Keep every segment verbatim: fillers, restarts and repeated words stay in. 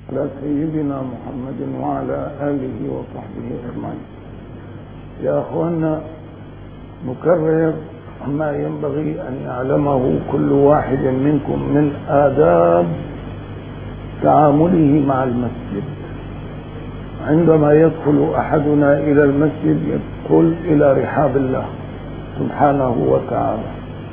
على سيدنا محمد وعلى آله وصحبه أجمعين. يا أخوانا، نكرر ما ينبغي أن يعلمه كل واحد منكم من آداب تعامله مع المسجد. عندما يدخل أحدنا إلى المسجد يدخل إلى رحاب الله سبحانه وتعالى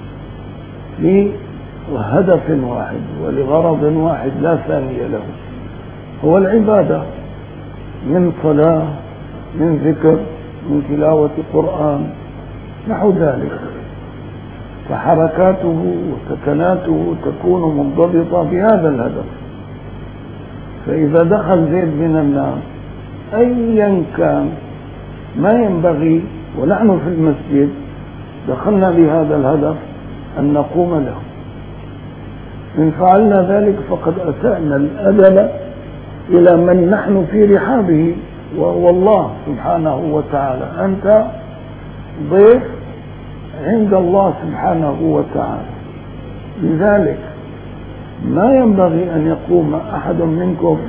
لهدف واحد ولغرض واحد لا ثاني له، هو العبادة، من صلاة، من ذكر، من تلاوة قرآن، نحو ذلك. فحركاته وسكناته تكون منضبطة بهذا الهدف. فإذا دخل زيد من الناس أيا كان ما ينبغي ونحن في المسجد دخلنا بهذا الهدف أن نقوم له. إن فعلنا ذلك فقد أسأنا الأدب إلى من نحن في رحابه، وهو الله سبحانه وتعالى. أنت ضيف عند الله سبحانه وتعالى، لذلك ما ينبغي أن يقوم أحد منكم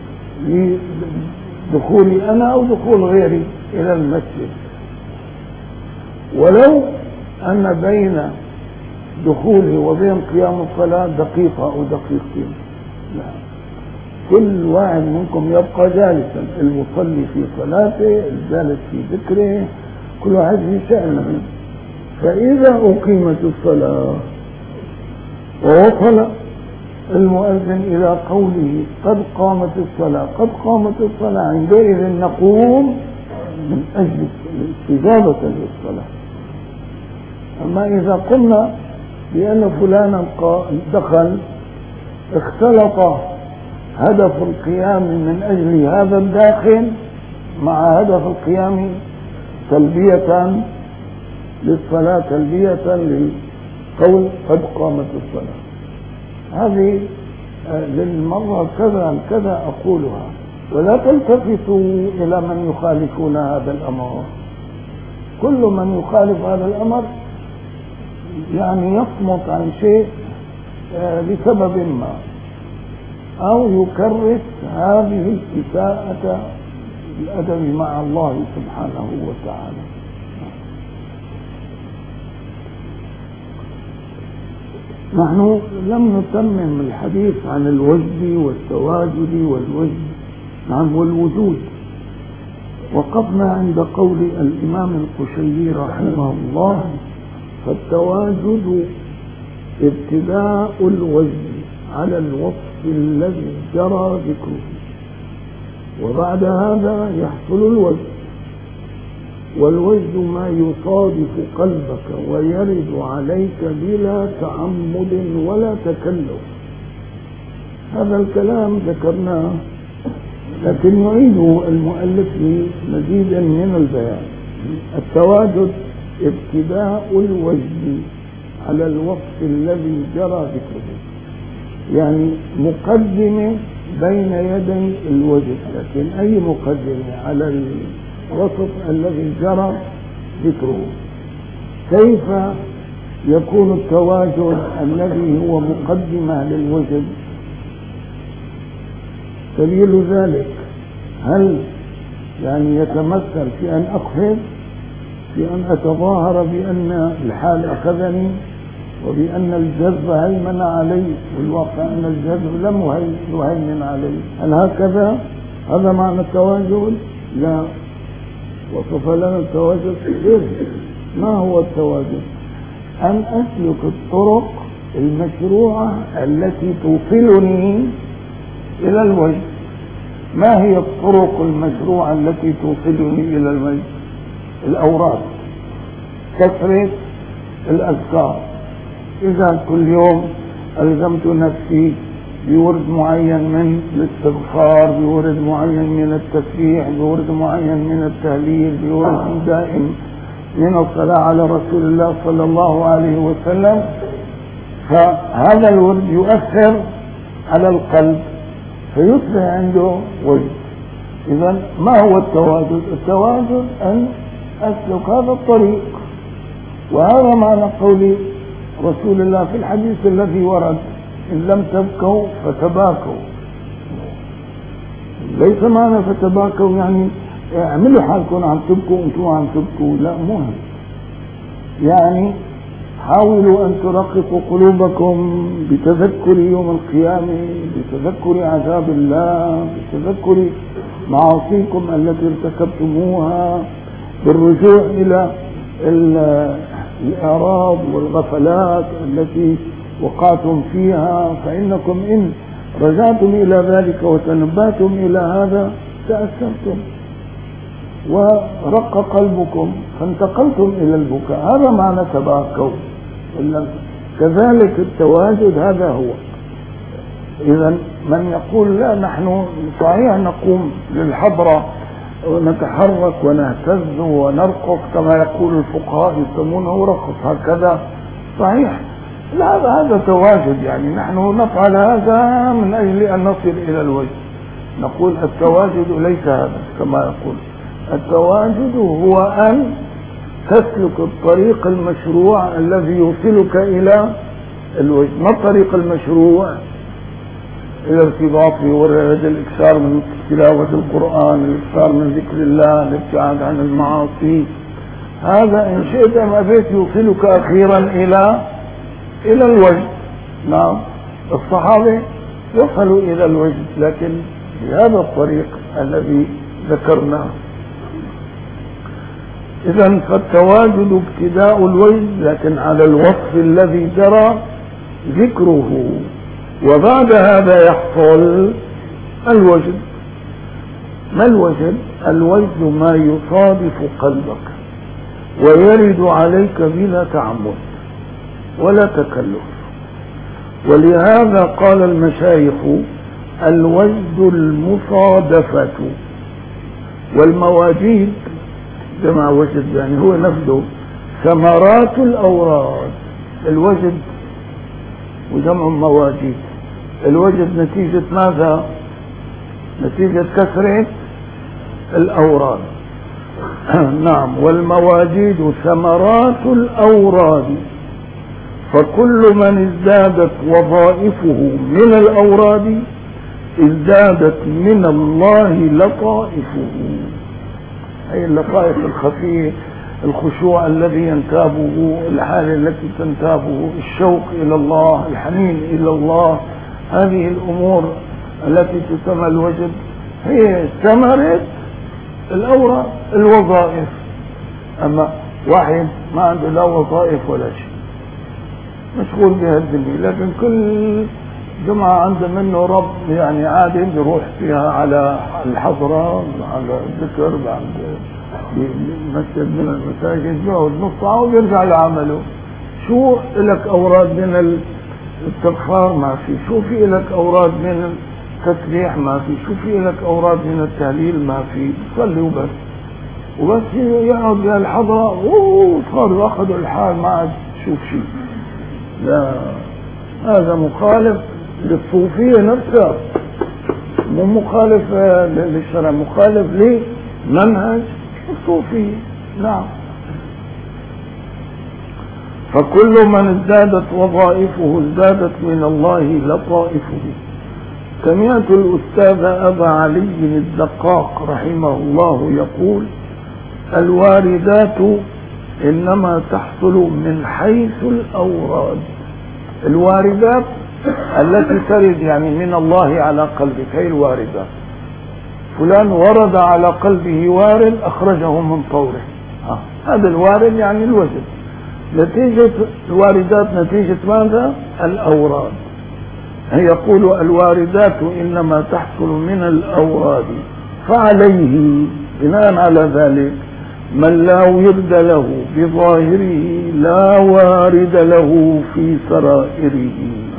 لدخولي أنا أو دخول غيري إلى المسجد، ولو أن بين دخوله وبين قيام الصلاة دقيقة أو دقيقتين، لا، كل واحد منكم يبقى جالسا، المصلي في صلاته، الجالس في ذكره، كل واحد في شأنه. فإذا أقيمت الصلاة ووصل المؤذن إلى قوله قد قامت الصلاة قد قامت الصلاة عندئذ نقوم من أجل استجابة للصلاة. أما إذا قلنا بأن فلانا دخل اختلط هدف القيام من أجل هذا الداخل مع هدف القيام تلبية للصلاة، تلبية للقول قد قامت الصلاة، هذه للمرة كذا كذا أقولها، ولا تلتفتوا إلى من يخالفون هذا الأمر. كل من يخالف هذا الأمر يعني يصمت عن شيء لسبب ما، أو يكرس هذه الإساءة الأدب مع الله سبحانه وتعالى. نحن لم نتمم الحديث عن الوجد والتواجد والوجد نعم والوجود. وقفنا عند قول الإمام القشيري رحمه الله: فالتواجد ابتداء الوجد على الوصف الذي جرى ذكره، وبعد هذا يحصل الوجد. والوجد ما يصادف قلبك ويرد عليك بلا تعمد ولا تكلف. هذا الكلام ذكرناه، لكن يعيده المؤلف لمزيد من البيان. التواجد ابتداء الوجد على الوصف الذي جرى ذكره، يعني مقدمة بين يدي الوجد، لكن أي مقدمة على الوصف الذي جرى ذكره. كيف يكون التواجد الذي هو مقدمة للوجد؟ دليل ذلك هل يعني يتمثل في أن أقفز، في أن أتظاهر بأن الحال أخذني وبأن الجذب هيمن علي، والواقع أن الجذب لم يهيمن علي؟ هل هكذا؟ هذا معنى التواجد؟ لا. وصف لنا التواجد غير. ما هو التواجد؟ أن أسلك الطرق المشروعة التي توصلني إلى الوجد. ما هي الطرق المشروعة التي توصلني إلى الوجد؟ الأوراد، كثرة الأذكار. إذا كل يوم ألزمت نفسي بورد معين من الاستغفار، بورد معين من التسبيح، بورد معين من التهليل، بورد دائم من الصلاة على رسول الله صلى الله عليه وسلم، فهذا الورد يؤثر على القلب فيصبح عنده وجد. إذن ما هو التواجد؟ التواجد أن أسلك هذا الطريق، وهذا معنى قول رسول الله في الحديث الذي ورد: إن لم تبكوا فتباكوا. ليس معنى فتباكوا يعني اعملوا حالكم عم تبكوا انتم عم تبكوا، لا مو هيك. يعني حاولوا أن ترققوا قلوبكم بتذكر يوم القيامة، بتذكر عذاب الله، بتذكر معاصيكم التي ارتكبتموها، بالرجوع إلى الإعراض والغفلات التي وقعتم فيها. فإنكم إن رجعتم إلى ذلك وتنبهتم إلى هذا تأثرتم ورق قلبكم فانتقلتم إلى البكاء. هذا معنى تباكوا. كذلك التواجد هذا هو. إذا من يقول لا نحن صحيح نقوم للحضرة ونتحرك ونهتز ونرقص كما يقول الفقهاء يسمونه رقص هكذا، صحيح، لا هذا تواجد، يعني نحن نفعل هذا من أجل أن نصل إلى الوجه. نقول التواجد ليس هذا كما يقول. التواجد هو أن تسلك الطريق المشروع الذي يوصلك إلى الوجه. ما الطريق المشروع؟ الارتباط بورد، الإكثار من تلاوة القرآن، الإكثار من ذكر الله، الابتعاد عن المعاصي. هذا إن شئت أم أبيت يوصلك أخيرا إلى إلى الوجه. نعم، الصحابة وصلوا إلى الوجه لكن بهذا الطريق الذي ذكرناه. إذن فالتواجد ابتداء الوجه لكن على الوصف الذي جرى ذكره، وبعد هذا يحصل الوجد. ما الوجد؟ الوجد ما يصادف قلبك ويرد عليك بلا تعمد ولا تكلف. ولهذا قال المشايخ الوجد المصادفة، والمواجيد جمع وجد يعني هو نفسه ثمرات الأوراد. الوجد وجمع مواجيد. الوجد نتيجة ماذا؟ نتيجة كثرة الأوراد. نعم، والمواجيد ثمرات الأوراد، فكل من ازدادت وظائفه من الأوراد ازدادت من الله لطائفه. أي اللطائف الخفية، الخشوع الذي ينتابه، الحالة التي تنتابه، الشوق إلى الله، الحنين إلى الله، هذه الأمور التي تسمى الوجد هي ثمرة الأوراد الوظائف. أما واحد ما عنده لا وظائف ولا شيء، مشغول بها الدنيا، لكن كل جمعة عنده منه رب يعني عادي بيروح فيها على الحضرة، على الذكر، بعد مسجد من المساجد، بيقعد نص ساعة وبيرجع لعمله. شو لك أوراد من الاستغفار؟ ما في. شو في لك أوراد من التسبيح؟ ما في. شو في لك أوراد من التهليل؟ ما في. صلي وبس. وبس يقعد للحضرة وصار أخذوا الحال ما عاد شوف شيء. لا، هذا مخالف للصوفية نفسها، مو مخالف للشرع، مخالف لمنهج الصوفية. نعم. فكل من ازدادت وظائفه ازدادت من الله لطائفه. سمعت الأستاذ أبا علي الدقاق رحمه الله يقول الواردات إنما تحصل من حيث الأوراد. الواردات التي ترد يعني من الله على قلبك هي الواردات. فلان ورد على قلبه وارد أخرجه من طوره، آه. هذا الوارد يعني الوجد. نتيجة الواردات نتيجة ماذا؟ الأوراد. يقول الواردات إنما تحصل من الأوراد، فعليه بناء على ذلك من لا ورد له بظاهره لا وارد له في سرائره.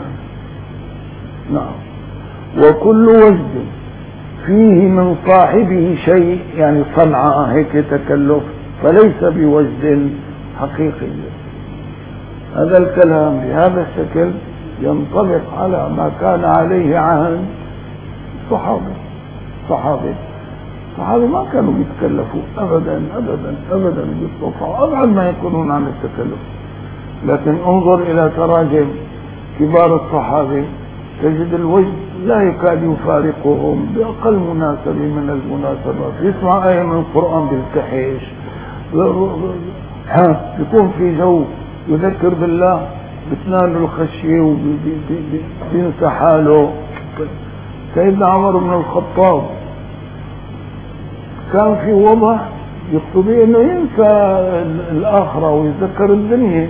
نعم. وكل وجد فيه من صاحبه شيء يعني صنعة هيك تكلف فليس بوجد حقيقي. هذا الكلام بهذا الشكل ينطبق على ما كان عليه عهد الصحابة. صحابة الصحابة ما كانوا يتكلفوا أبدا أبدا أبدا بالصفحة، أبعد ما يكونون عن التكلف. لكن انظر إلى تراجم كبار الصحابة تجد الوجد لا يكاد يفارقهم بأقل مناسبة من المناسبات، يسمع آية من القرآن بالكحيش، ها يكون في جو يذكر بالله بتنال الخشية وبينسى حاله. سيدنا عمر بن الخطاب كان في وضع يقتضي انه ينسى الاخرة ويذكر الدنيا.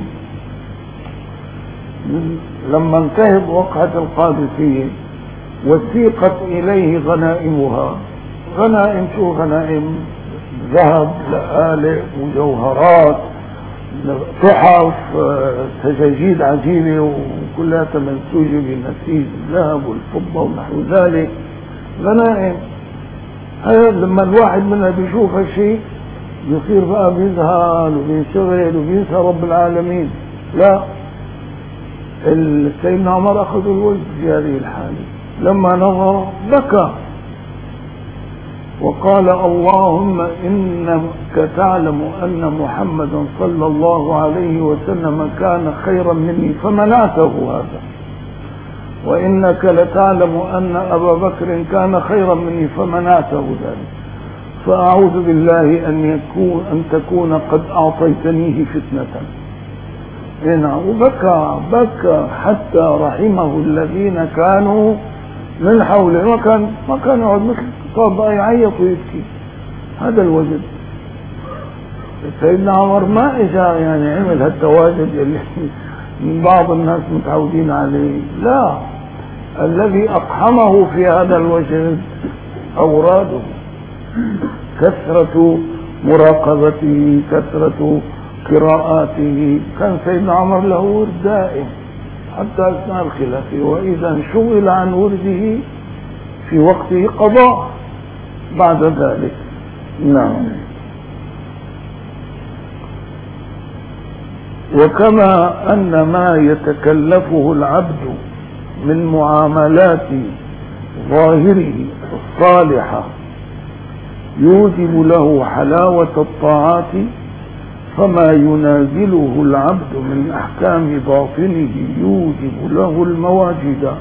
لما انتهت وقعة القادسية وسيقت اليه غنائمها، غنائم شو غنائم؟ ذهب، لآلئ، مجوهرات، تحف، سجاجيد عجيبة وكلها منسوجة بنسيج الذهب والفضة ونحو ذلك، غنائم. هذا لما الواحد منها بيشوف هالشيء يصير بقى بيذهل وبينشغل وبينسى رب العالمين. لا، سيدنا عمر أخذ الوجه في هذه الحالة، لما نظر بكى وقال اللهم إنك تعلم أن محمدا صلى الله عليه وسلم كان خيرا مني فمنعته هذا، وإنك لتعلم أن أبا بكر كان خيرا مني فمنعته ذلك، فأعوذ بالله أن يكون أن تكون قد أعطيتنيه فتنة. هنا وبكى بكى حتى رحمه الذين كانوا من حوله، ما كان ما كان يقعد مثل صار بقى يعيط ويبكي. هذا الوجد. سيدنا عمر ما اجا يعني عمل هالتواجد اللي من بعض الناس متعودين عليه، لا، الذي اقحمه في هذا الوجد اوراده، كثرة مراقبته، كثرة قراءاته. كان سيدنا عمر له ورد دائم حتى اثناء الخلافة، واذا انشغل عن ورده في وقته قضاء بعد ذلك. نعم. وكما أن ما يتكلفه العبد من معاملات ظاهره الصالحة يوجب له حلاوة الطاعات، فما ينازله العبد من أحكام باطنه يوجب له المواجد.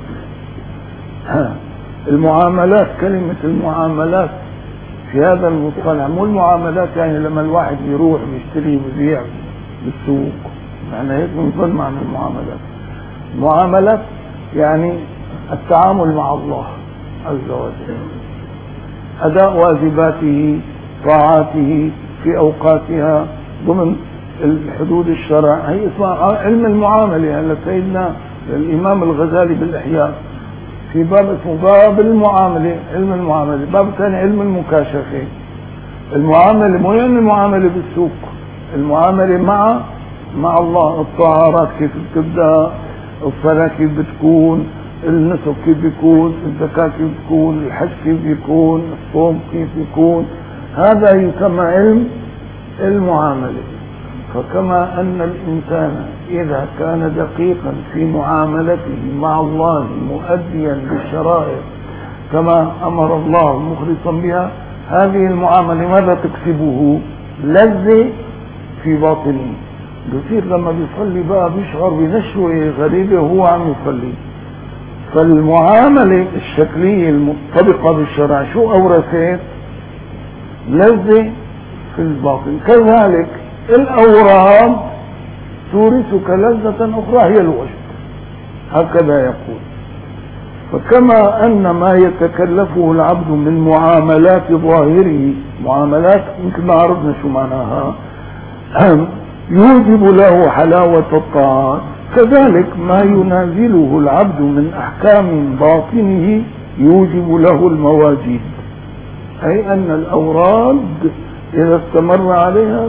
المعاملات، كلمة المعاملات في هذا المصطلح مو المعاملات يعني لما الواحد يروح يشتري ويبيع بالسوق، يعني هيك بنظن معنى المعاملات. المعاملات يعني التعامل مع الله عز وجل، أداء واجباته، طاعاته في أوقاتها ضمن الحدود الشرع، هي اسمها علم المعاملة. هلا سيدنا الإمام الغزالي بالإحياء في باب اسمه باب المعاملة، علم المعاملة. باب ثاني علم المكاشفة. المعاملة مو يعني المعاملة بالسوق، المعاملة مع مع الله، الطهارات كيف بتبدأ، الصلاة كيف بتكون، النسك كيف بيكون، الزكاة كيف بتكون، الحج كيف بيكون، الصوم كيف بيكون. هذا يسمى علم المعاملة. فكما أن الإنسان إذا كان دقيقا في معاملته مع الله مؤديا بالشرائع كما أمر الله مخلصا بها، هذه المعاملة ماذا تكسبه؟ لذة في باطنه. بصير لما بيصلي بقى بيشعر بنشوة غريبة وهو عم يصلي. فالمعاملة الشكلية المطبقة بالشرع شو أورثت؟ لذة في الباطن. كذلك الأوراد تورثك لذة أخرى هي الوجد، هكذا يقول. فكما أن ما يتكلفه العبد من معاملات ظاهره، معاملات مثل ما عرفنا شو معناها، يوجب له حلاوة الطاعات، كذلك ما ينازله العبد من أحكام باطنه يوجب له المواجد، أي أن الأوراد إذا استمر عليها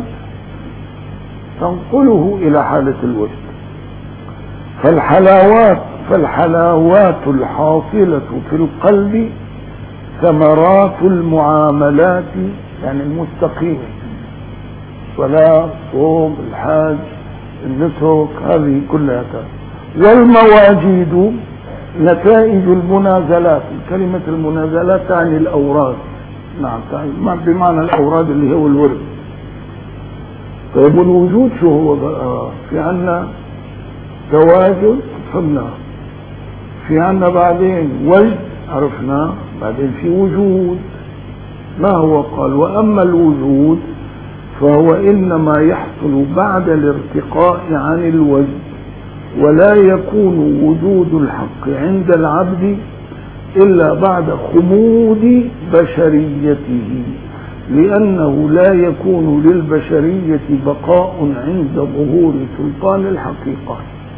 تنقله إلى حالة الوجد. فالحلاوات فالحلاوات الحاصلة في القلب ثمرات المعاملات يعني المستقيمة، الصلاة، الصوم، الحج، النسك، هذه كلها. والمواجيد نتائج المنازلات. كلمة المنازلات تعني الأوراد، نعم تعني بمعنى الأوراد اللي هو الورد. طيب الوجود شو هو بقى؟ في عنا تواجد، فهمنا، في عنا بعدين وجد عرفنا. بعدين في وجود، ما هو؟ قال وأما الوجود فهو إنما يحصل بعد الارتقاء عن الوجد، ولا يكون وجود الحق عند العبد إلا بعد خمود بشريته، لأنه لا يكون للبشرية بقاء عند ظهور سلطان الحقيقة.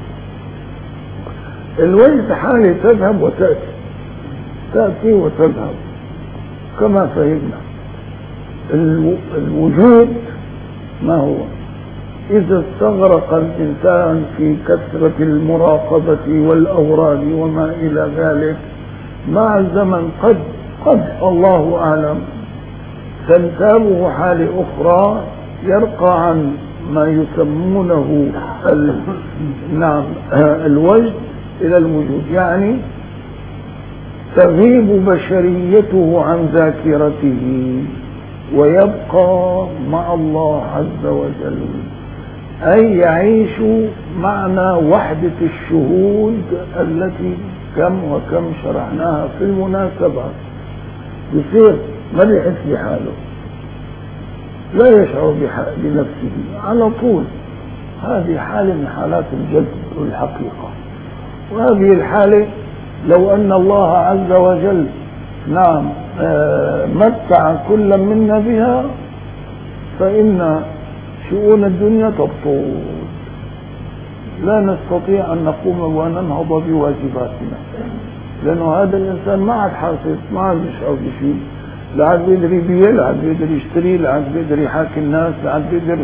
الوجد حالة تذهب وتأتي، تأتي وتذهب كما فهمنا. الوجود ما هو؟ إذا استغرق الإنسان في كثرة المراقبة والأوراد وما إلى ذلك، مع الزمن قد قد الله أعلم تنتابه حال أخرى يرقى عن ما يسمونه ال... نعم الوجد إلى الوجود، يعني تغيب بشريته عن ذاكرته ويبقى مع الله عز وجل، أي يعيش معنى وحدة الشهود التي كم وكم شرحناها في المناسبة. يصير ما بيحس بحاله، لا يشعر بنفسه على طول. هذه حالة من حالات الجد والحقيقة، وهذه الحالة لو أن الله عز وجل نعم متع كل منا بها فإن شؤون الدنيا تبطل، لا نستطيع أن نقوم وننهض بواجباتنا، لأنه هذا الإنسان ما عاد حاسس، ما عاد يشعر بشيء، لا عاد بيقدر يبيع، لا عاد بيقدر يشتري، لا عاد بيقدر يحاكي الناس، لا عاد بيقدر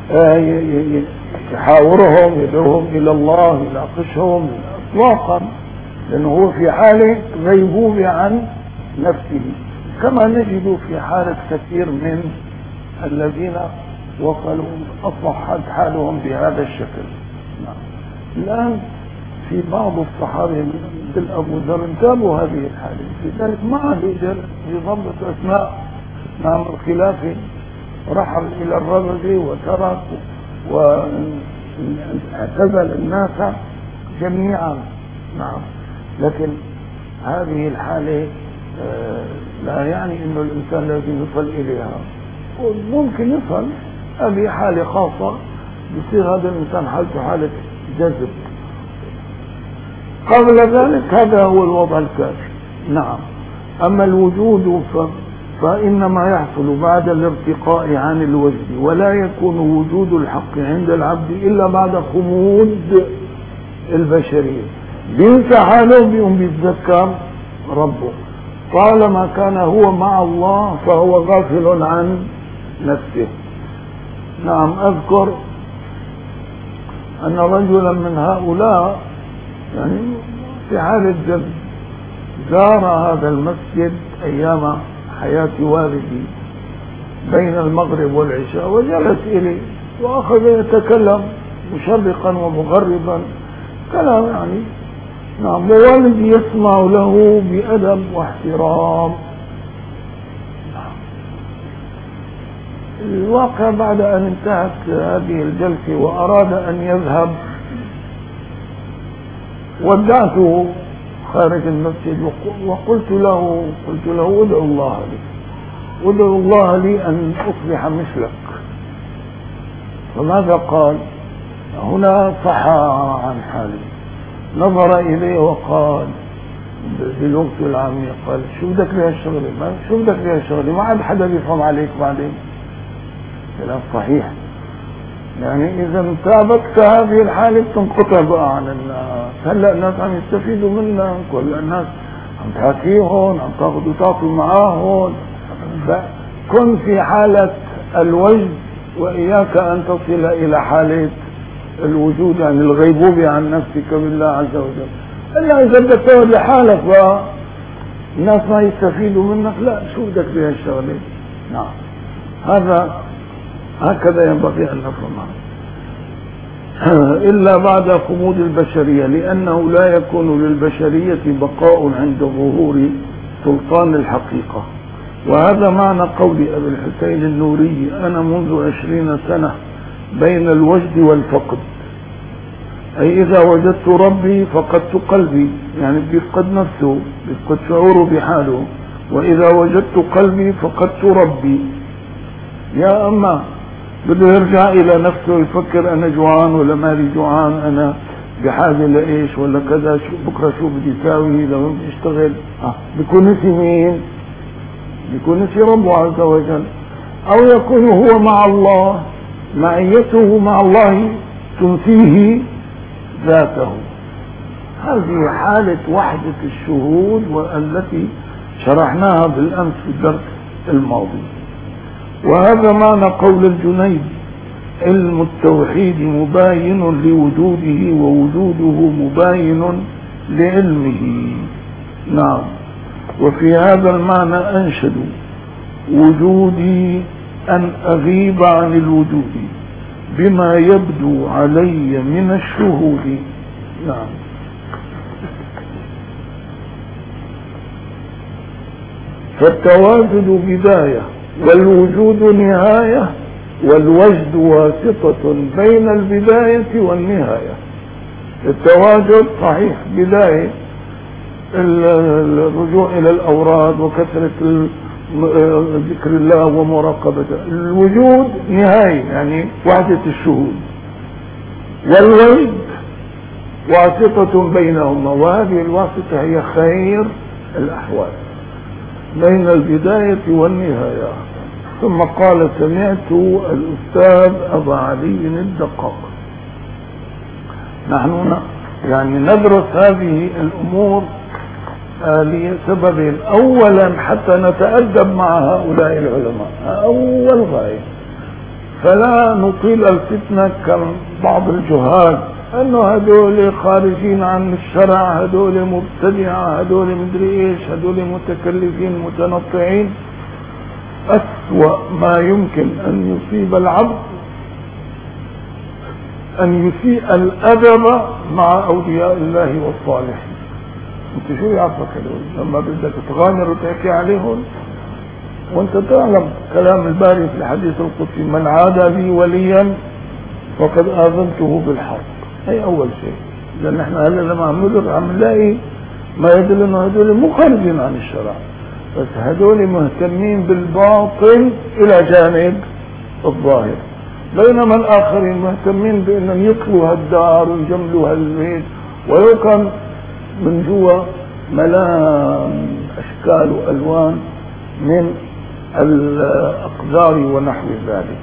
يحاورهم، يدعوهم إلى الله، يناقشهم إطلاقا، لأنه هو في حالة غيبوبة عن نفسه، كما نجد في حالة كثير من الذين وصلوا أصبحت حالهم بهذا الشكل. الآن في بعض الصحابة مثل أبو ذر انتابوا هذه الحالة، لذلك ما عاد يقدر يضبط أسماء نعم الخلافة، رحل إلى الربذ وترك واعتزل الناس جميعا. نعم، لكن هذه الحالة لا يعني إنه الإنسان لازم يصل إليها، ممكن يصل، هذه حالة خاصة بصير هذا الإنسان حالته حالة جذب. قبل ذلك هذا هو الوضع الكافي. نعم. أما الوجود ف... فإنما يحصل بعد الارتقاء عن الوجد، ولا يكون وجود الحق عند العبد إلا بعد خمود البشرية. بينسى حاله بيقوم بيتذكر ربه، طالما كان هو مع الله فهو غافل عن نفسه. نعم، أذكر أن رجلا من هؤلاء يعني في حالة جد زار هذا المسجد أيام حياة والدي بين المغرب والعشاء، وجلس إلي وأخذ يتكلم مشرقا ومغربا كلام يعني نعم، ووالدي يسمع له بأدب واحترام. الواقع بعد أن انتهت هذه الجلسة وأراد أن يذهب، ودعته خارج المسجد وقلت له قلت له ادعو الله لي ادعو الله لي أن أصبح مثلك. فماذا قال؟ هنا صحى عن حالي، نظر إليه وقال باللغة العامية، قال شو بدك بهالشغلة؟ ما شو بدك بهالشغلة؟ ما عاد حدا بيفهم عليك بعدين. كلام صحيح، يعني إذا انتابتك هذه الحالة بتنقطع بقى عن الناس. هلا الناس عم يستفيدوا منك، ولا الناس عم تحكيهم، عم تاخذ وتعطي معاهم، فكن في حالة الوجد وإياك أن تصل إلى حالة الوجود، يعني الغيبوبة عن نفسك بالله عز وجل. إلا إذا بدك تقعد لحالك بقى الناس ما يستفيدوا منك، لا شو بدك بهالشغلة. نعم، هذا هكذا ينبغي أن نفهمها. إلا بعد خمود البشرية، لأنه لا يكون للبشرية بقاء عند ظهور سلطان الحقيقة. وهذا معنى قول أبي الحسين النوري: أنا منذ عشرين سنة بين الوجد والفقد، أي إذا وجدت ربي فقدت قلبي، يعني بيفقد نفسه، بيفقد شعوره بحاله. وإذا وجدت قلبي فقدت ربي. يا أما بده يرجع إلى نفسه يفكر أنا جوعان ولا مالي جوعان، أنا بحاجة لإيش ولا كذا، شو بكرة شو بدي ساوي لو بدي اشتغل. آه. بيكون نسي مين؟ بيكون نسي ربه عز وجل. أو يكون هو مع الله، معيته مع الله تنسيه ذاته. هذه حالة وحدة الشهود والتي شرحناها بالأمس في الدرس الماضي. وهذا معنى قول الجنيد: علم التوحيد مباين لوجوده ووجوده مباين لعلمه. نعم. وفي هذا المعنى أنشد: وجودي أن أغيب عن الوجود بما يبدو علي من الشهود. نعم. فالتواجد بداية والوجود نهاية، والوجد واسطة بين البداية والنهاية. التواجد صحيح بداية الرجوع إلى الأوراد وكثرة ذكر الله ومراقبته. الوجود نهاية يعني وحدة الشهود، والوجد واسطة بينهما، وهذه الواسطة هي خير الأحوال بين البداية والنهاية. ثم قال: سمعت الأستاذ أبا علي الدقاق. نحن يعني ندرس هذه الأمور لسببين: أولا حتى نتأدب مع هؤلاء العلماء، أول غاية، فلا نطيل الفتنة كبعض الجهال أنه هدول خارجين عن الشرع، هدول مبتدعة، هدول مدري إيش، هدول متكلفين متنطعين. أسوأ ما يمكن أن يصيب العبد أن يسيء الأدب مع أولياء الله والصالحين. انت شو يعرفك هدول لما بدك تغامر وتحكي عليهم وانت تعلم كلام الباري في الحديث القدسي: من عادى لي وليا فقد آذنته بالحرب. هي أول شيء. لأن احنا هلا لما عم ندر عم نلاقي ما يدل انه هدول مو خارجين عن الشرع، بس هدول مهتمين بالباطل إلى جانب الظاهر، بينما الآخرين مهتمين بأنهم يطلوا هالدار ويجملوا هالبيت، ويكون من جوا ملام أشكال وألوان من الأقدار ونحو ذلك.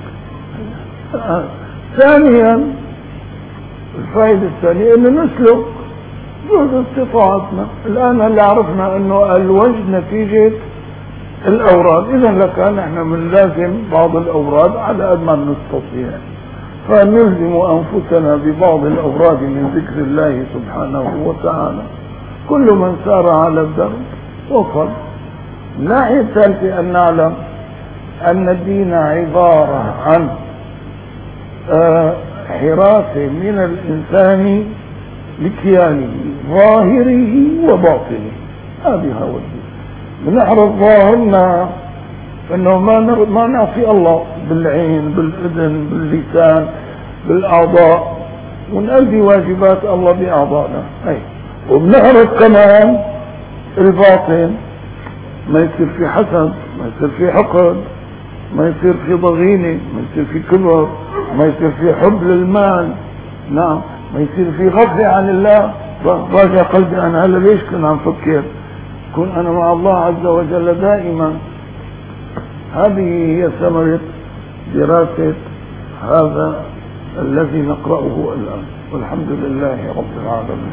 ثانيا الفائدة الثانية أن نسلك جهد استطاعتنا. الآن اللي عرفنا أنه الوجد نتيجة الأوراد، إذا لكان احنا من لازم بعض الأوراد على قد ما نستطيع، فنلزم أنفسنا ببعض الأوراد من ذكر الله سبحانه وتعالى. كل من سار على الدرب وصل. الناحية الثالثة أن نعلم أن الدين عبارة عن آه حراسة من الإنسان لكيانه ظاهره وباطنه. هذه هو الدين. بنحرص ظاهرنا انه ما ما نعصي الله بالعين بالاذن باللسان بالاعضاء، ونؤدي واجبات الله باعضائنا. اي وبنحرص كمان الباطن، ما يصير في حسد، ما يصير في حقد، ما يصير في ضغينه، ما يصير في كبر، ما يصير في حب للمال. نعم. ما يصير في غفله عن الله. راجع قلبي انا هلا ليش كنا عم فكر كن أنا مع الله عز وجل دائما. هذه هي ثمرة دراسة هذا الذي نقرأه الآن، والحمد لله رب العالمين.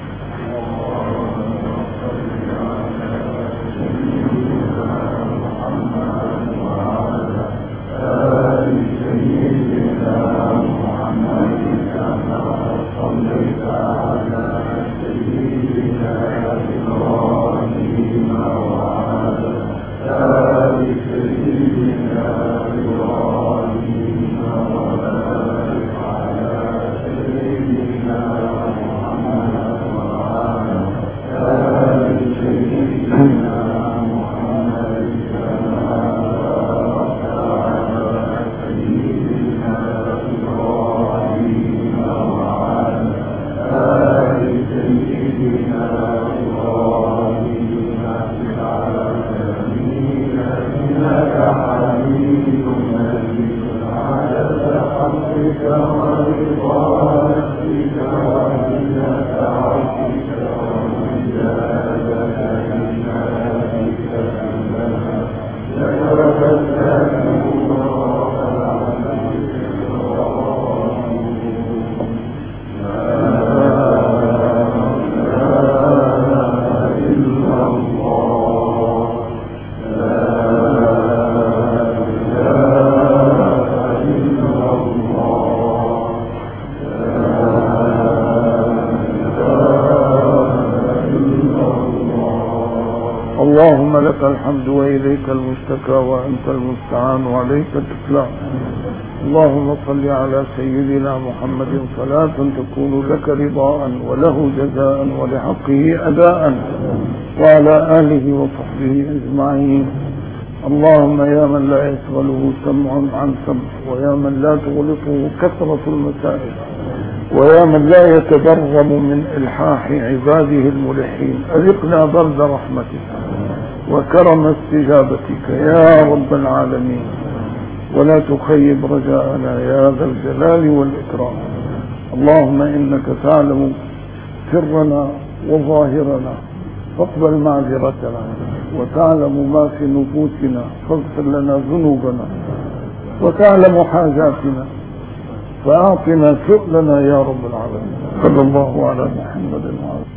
اللهم لك الحمد وإليك المشتكى وأنت المستعان وعليك التكلان. اللهم صل على سيدنا محمد صلاة تكون لك رضاء وله جزاء ولحقه أداء وعلى آله وصحبه أجمعين. اللهم يا من لا يشغله سمع عن سمع، ويا من لا تغلطه كثرة المسائل، ويا من لا يتبرم من إلحاح عباده الملحين، أذقنا برد رحمتك وكرم استجابتك يا رب العالمين، ولا تخيب رجاءنا يا ذا الجلال والإكرام. اللهم إنك تعلم سرنا وظاهرنا فاقبل معذرتنا، وتعلم ما في نفوسنا فاغفر لنا ذنوبنا، وتعلم حاجاتنا فأعطنا سؤلنا يا رب العالمين. صلى الله على محمد وعلى